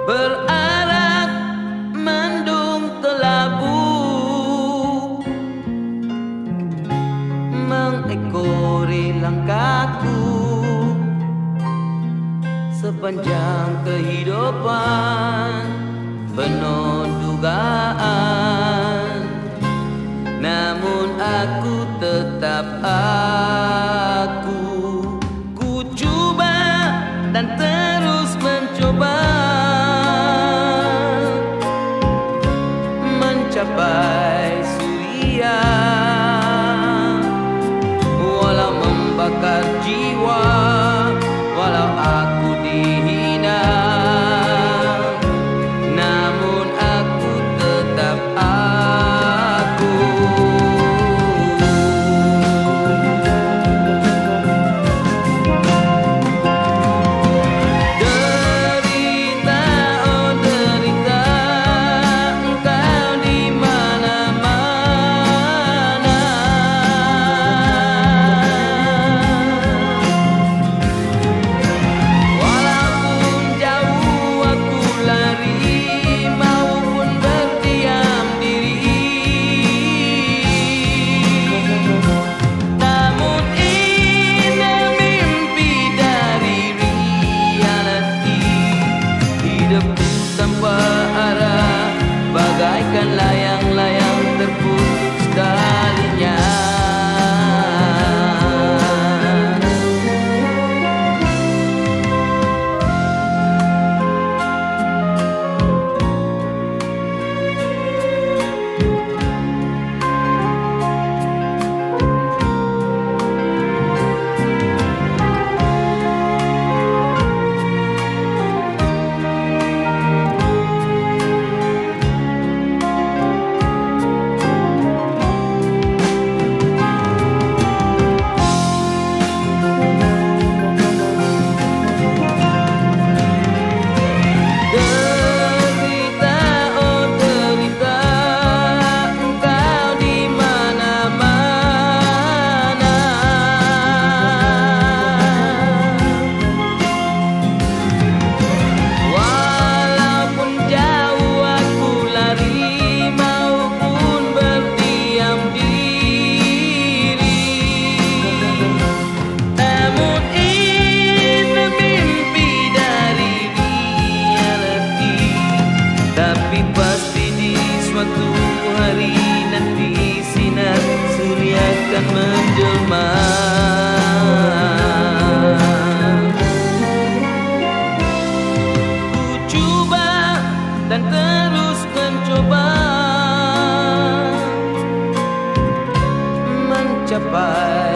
berarak mendung kelabu, mengekori langkahku sepanjang kehidupan penuh dugaan. Namun aku tetap ku coba dan terus mencoba mencapai surya, walau membakar jiwa, walau aku dihina, namun aku tetap aku. Derita, oh derita, engkau di mana-mana. Walaupun jauh aku lari maupun berdiam diri, namun ini mimpi dari reality. Hidupku tanpa arah bagaikan layang-layang terputus talinya. Derita, oh derita, engkau di mana-mana. Walaupun jauh aku lari maupun berdiam diri, namun ini mimpi dari reality. Tapi pasti di suatu hari nanti sinar surya akan menjelma. Ku coba dan terus mencoba mencapai